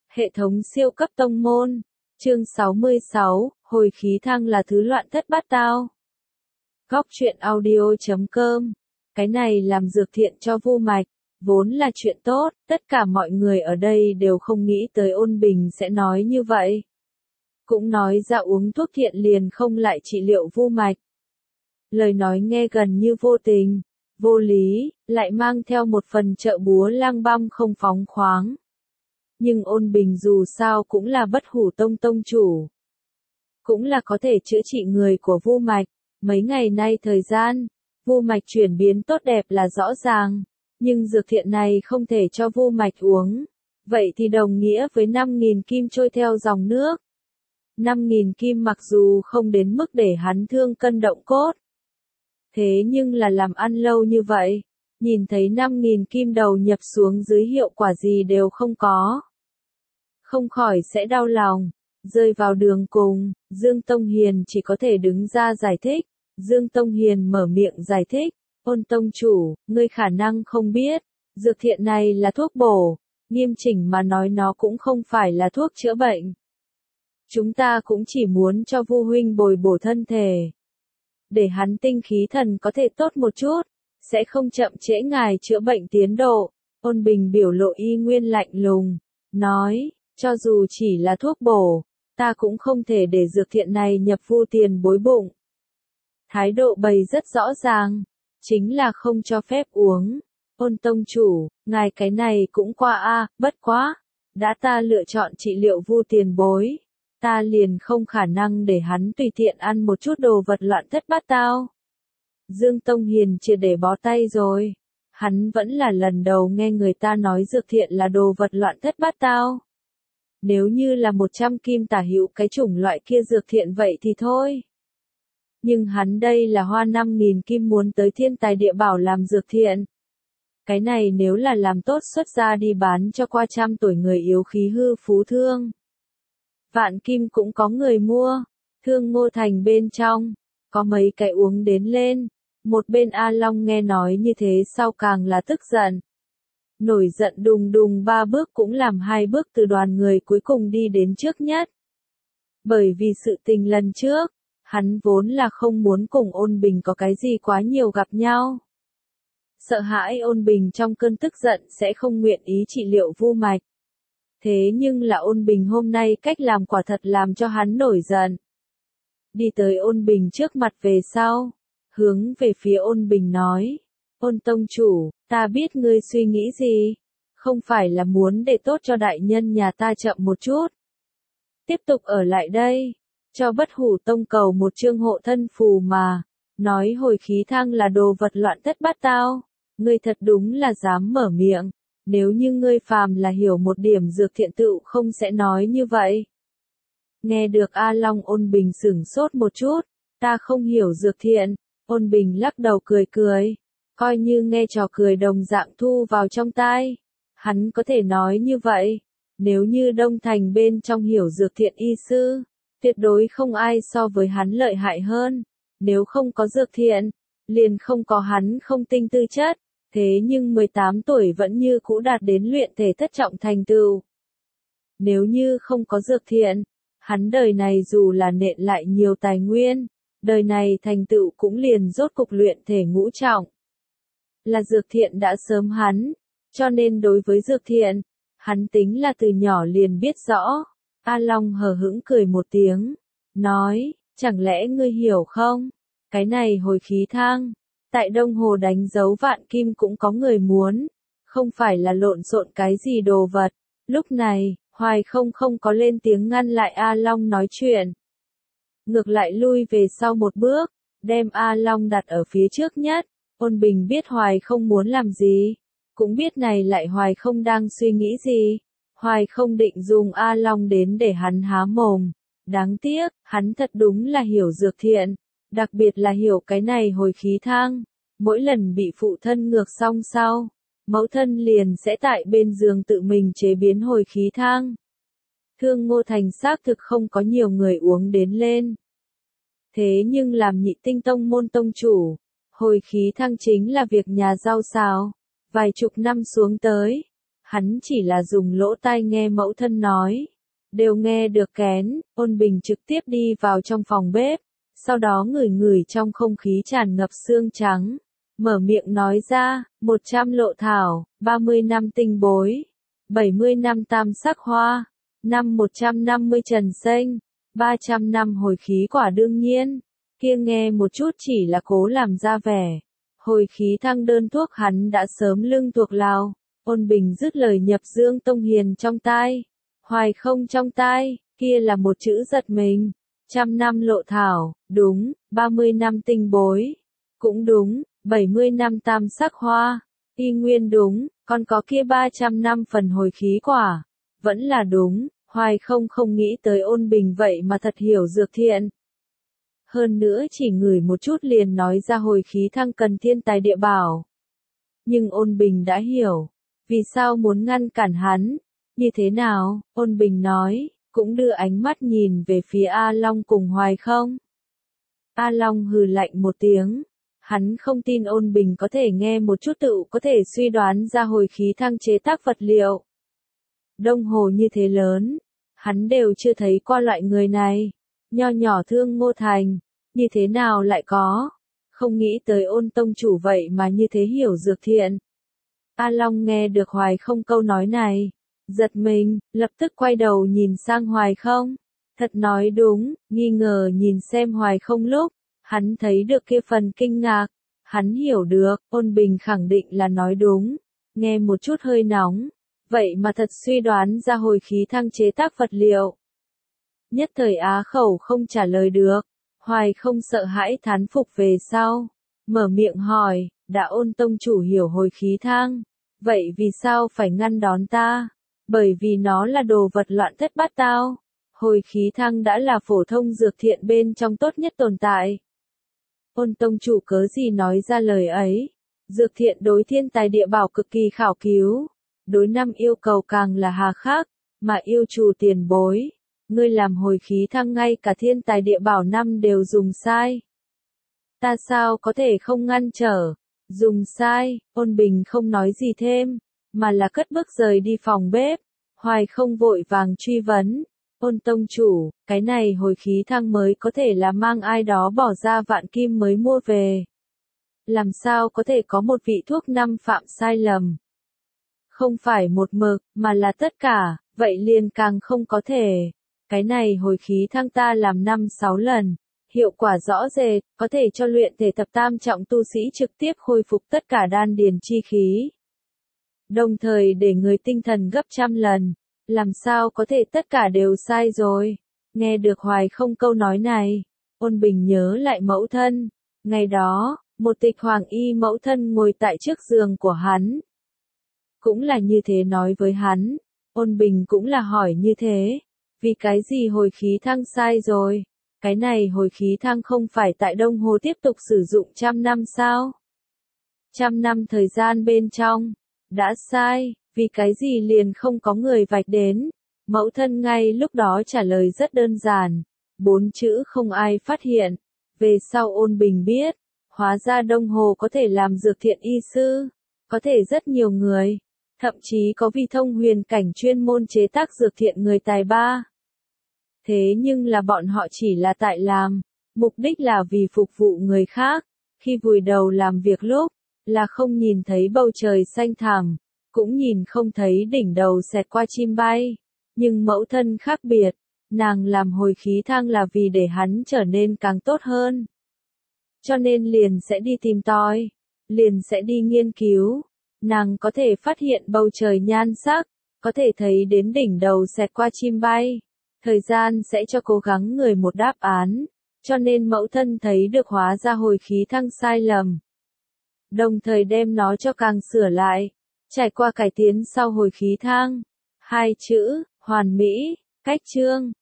Hệ thống siêu cấp tông môn. Chương 66, hồi khí thang là thứ loạn thất bát tao. Góc truyện audio.com. Cái này làm dược thiện cho Vu Mạch, vốn là chuyện tốt, tất cả mọi người ở đây đều không nghĩ tới Ôn Bình sẽ nói như vậy. Cũng nói ra uống thuốc thiện liền không lại trị liệu Vu Mạch. Lời nói nghe gần như vô tình, vô lý, lại mang theo một phần trợ búa lang băm không phóng khoáng. Nhưng Ôn Bình dù sao cũng là Bất Hủ Tông tông chủ, cũng là có thể chữa trị người của Vu Mạch. Mấy ngày nay thời gian, Vu Mạch chuyển biến tốt đẹp là rõ ràng, nhưng dược thiện này không thể cho Vu Mạch uống, vậy thì đồng nghĩa với 5.000 kim trôi theo dòng nước. 5.000 kim mặc dù không đến mức để hắn thương cân động cốt, thế nhưng là làm ăn lâu như vậy, nhìn thấy 5.000 kim đầu nhập xuống dưới hiệu quả gì đều không có, không khỏi sẽ đau lòng. Rơi vào đường cùng, Dương Tông Hiền chỉ có thể đứng ra giải thích. Dương Tông Hiền mở miệng giải thích, Ôn tông chủ, ngươi khả năng không biết, dược thiện này là thuốc bổ, nghiêm chỉnh mà nói nó cũng không phải là thuốc chữa bệnh. Chúng ta cũng chỉ muốn cho Vu huynh bồi bổ thân thể, để hắn tinh khí thần có thể tốt một chút, sẽ không chậm trễ ngài chữa bệnh tiến độ. Ôn Bình biểu lộ y nguyên lạnh lùng, nói, cho dù chỉ là thuốc bổ, ta cũng không thể để dược thiện này nhập Vu tiền bối bụng. Thái độ bày rất rõ ràng, chính là không cho phép uống. Ôn tông chủ, ngài cái này cũng qua a, bất quá, đã ta lựa chọn trị liệu Vu tiền bối, ta liền không khả năng để hắn tùy tiện ăn một chút đồ vật loạn thất bát tao. Dương Tông Hiền triệt để bó tay rồi, hắn vẫn là lần đầu nghe người ta nói dược thiện là đồ vật loạn thất bát tao. Nếu như là 100 kim tả hữu cái chủng loại kia dược thiện vậy thì thôi. Nhưng hắn đây là hoa 5.000 kim muốn tới thiên tài địa bảo làm dược thiện. Cái này nếu là làm tốt xuất ra đi bán cho qua trăm tuổi người yếu khí hư phú thương. Vạn kim cũng có người mua, Thương Ngô Thành bên trong, có mấy cái uống đến lên. Một bên A Long nghe nói như thế sau càng là tức giận. Nổi giận đùng đùng 3 bước cũng làm 2 bước từ đoàn người cuối cùng đi đến trước nhất. Bởi vì sự tình lần trước, hắn vốn là không muốn cùng Ôn Bình có cái gì quá nhiều gặp nhau. Sợ hãi Ôn Bình trong cơn tức giận sẽ không nguyện ý trị liệu Vu Mạch. Thế nhưng là Ôn Bình hôm nay cách làm quả thật làm cho hắn nổi giận. Đi tới Ôn Bình trước mặt về sau, hướng về phía Ôn Bình nói, Ôn tông chủ, ta biết ngươi suy nghĩ gì, không phải là muốn để tốt cho đại nhân nhà ta chậm một chút. Tiếp tục ở lại đây, cho Bất Hủ Tông cầu một chương hộ thân phù mà, nói hồi khí thang là đồ vật loạn thất bát tao, ngươi thật đúng là dám mở miệng, nếu như ngươi phàm là hiểu một điểm dược thiện tựu không sẽ nói như vậy. Nghe được A Long Ôn Bình sửng sốt một chút, ta không hiểu dược thiện, Ôn Bình lắc đầu cười cười, coi như nghe trò cười đồng dạng thu vào trong tai, hắn có thể nói như vậy, nếu như Đông Thành bên trong hiểu dược thiện y sư, tuyệt đối không ai so với hắn lợi hại hơn, nếu không có dược thiện, liền không có hắn không tinh tư chất, thế nhưng 18 tuổi vẫn như cũ đạt đến luyện thể thất trọng thành tựu. Nếu như không có dược thiện, hắn đời này dù là nện lại nhiều tài nguyên, đời này thành tựu cũng liền rốt cục luyện thể ngũ trọng. Là dược thiện đã sớm hắn, cho nên đối với dược thiện, hắn tính là từ nhỏ liền biết rõ. A Long hờ hững cười một tiếng, nói, chẳng lẽ ngươi hiểu không? Cái này hồi khí thang, tại Đông Hồ đánh dấu vạn kim cũng có người muốn, không phải là lộn xộn cái gì đồ vật. Lúc này, Hoài không có lên tiếng ngăn lại A Long nói chuyện. Ngược lại lui về sau một bước, đem A Long đặt ở phía trước nhất. Ôn Bình biết Hoài không muốn làm gì, cũng biết này lại Hoài không đang suy nghĩ gì. Hoài không định dùng A Long đến để hắn há mồm. Đáng tiếc, hắn thật đúng là hiểu dược thiện, đặc biệt là hiểu cái này hồi khí thang. Mỗi lần bị phụ thân ngược xong sau, mẫu thân liền sẽ tại bên giường tự mình chế biến hồi khí thang. Thương Ngô Thành xác thực không có nhiều người uống đến lên. Thế nhưng làm Nhị Tinh Tông môn tông chủ, hồi khí thang chính là việc nhà rau xào. Vài chục năm xuống tới, Hắn chỉ là dùng lỗ tai nghe mẫu thân nói. Đều nghe được kén, Ôn Bình trực tiếp đi vào trong phòng bếp. Sau đó ngửi ngửi trong không khí tràn ngập xương trắng. Mở miệng nói ra, 100 lộ thảo, 30 năm tinh bối, 70 năm tam sắc hoa, năm 150 trần xanh, 300 năm hồi khí quả đương nhiên. Kia nghe một chút chỉ là cố làm ra vẻ. Hồi khí thăng đơn thuốc hắn đã sớm lưng thuộc lào. Ôn Bình dứt lời nhập Dương Tông Hiền trong tai. Hoài không trong tai, kia là một chữ giật mình. 100 năm lộ thảo, đúng, 30 năm tinh bối, cũng đúng, 70 năm tam sắc hoa, y nguyên đúng, còn có kia 300 năm phần hồi khí quả, vẫn là đúng, Hoài không nghĩ tới Ôn Bình vậy mà thật hiểu dược thiện. Hơn nữa chỉ ngửi một chút liền nói ra hồi khí thăng cần thiên tài địa bảo. Nhưng Ôn Bình đã hiểu, vì sao muốn ngăn cản hắn, như thế nào, Ôn Bình nói, cũng đưa ánh mắt nhìn về phía A Long cùng Hoài không. A Long hừ lạnh một tiếng, hắn không tin Ôn Bình có thể nghe một chút tự có thể suy đoán ra hồi khí thăng chế tác vật liệu. Đông Hồ như thế lớn, hắn đều chưa thấy qua loại người này, nho nhỏ Thương Ngô Thành, như thế nào lại có, không nghĩ tới Ôn tông chủ vậy mà như thế hiểu dược thiện. A Long nghe được Hoài không câu nói này, giật mình, lập tức quay đầu nhìn sang Hoài không. Thật nói đúng, nghi ngờ nhìn xem Hoài không lúc, hắn thấy được kia phần kinh ngạc, hắn hiểu được, Ôn Bình khẳng định là nói đúng, nghe một chút hơi nóng, vậy mà thật suy đoán ra hồi khí thăng chế tác vật liệu. Nhất thời á khẩu không trả lời được, Hoài không sợ hãi thán phục về sau, mở miệng hỏi, đã Ôn tông chủ hiểu hồi khí thăng, vậy vì sao phải ngăn đón ta? Bởi vì nó là đồ vật loạn thất bát tao. Hồi khí thăng đã là phổ thông dược thiện bên trong tốt nhất tồn tại. Ôn tông chủ cớ gì nói ra lời ấy. Dược thiện đối thiên tài địa bảo cực kỳ khảo cứu. Đối năm yêu cầu càng là hà khắc, mà yêu chủ tiền bối. Ngươi làm hồi khí thăng ngay cả thiên tài địa bảo năm đều dùng sai. Ta sao có thể không ngăn trở? Dùng sai, Ôn Bình không nói gì thêm, mà là cất bước rời đi phòng bếp. Hoài không vội vàng truy vấn. Ôn tông chủ, cái này hồi khí thăng mới có thể là mang ai đó bỏ ra vạn kim mới mua về. Làm sao có thể có một vị thuốc năm phạm sai lầm? Không phải một mực, mà là tất cả, vậy liền càng không có thể. Cái này hồi khí thăng ta làm 5-6 lần. Hiệu quả rõ rệt, có thể cho luyện thể thập tam trọng tu sĩ trực tiếp khôi phục tất cả đan điền chi khí. Đồng thời để người tinh thần gấp 100 lần. Làm sao có thể tất cả đều sai rồi? Nghe được Hoài không câu nói này, Ôn Bình nhớ lại mẫu thân. Ngày đó, một tịch hoàng y mẫu thân ngồi tại trước giường của hắn. Cũng là như thế nói với hắn. Ôn Bình cũng là hỏi như thế. Vì cái gì hồi khí thăng sai rồi? Cái này hồi khí thăng không phải tại Đông Hồ tiếp tục sử dụng 100 năm sao? 100 năm thời gian bên trong, đã sai, vì cái gì liền không có người vạch đến. Mẫu thân ngay lúc đó trả lời rất đơn giản, 4 chữ không ai phát hiện. Về sau Ôn Bình biết, hóa ra Đông Hồ có thể làm dược thiện y sư, có thể rất nhiều người, thậm chí có vi thông huyền cảnh chuyên môn chế tác dược thiện người tài ba. Thế nhưng là bọn họ chỉ là tại làm, mục đích là vì phục vụ người khác, khi vùi đầu làm việc lúc, là không nhìn thấy bầu trời xanh thẳm, cũng nhìn không thấy đỉnh đầu xẹt qua chim bay. Nhưng mẫu thân khác biệt, nàng làm hồi khí thăng là vì để hắn trở nên càng tốt hơn. Cho nên liền sẽ đi tìm tòi, liền sẽ đi nghiên cứu. Nàng có thể phát hiện bầu trời nhan sắc, có thể thấy đến đỉnh đầu xẹt qua chim bay. Thời gian sẽ cho cố gắng người một đáp án, cho nên mẫu thân thấy được hóa ra hồi khí thăng sai lầm. Đồng thời đem nó cho càng sửa lại, trải qua cải tiến sau hồi khí thăng. 2 chữ, hoàn mỹ, cách chương.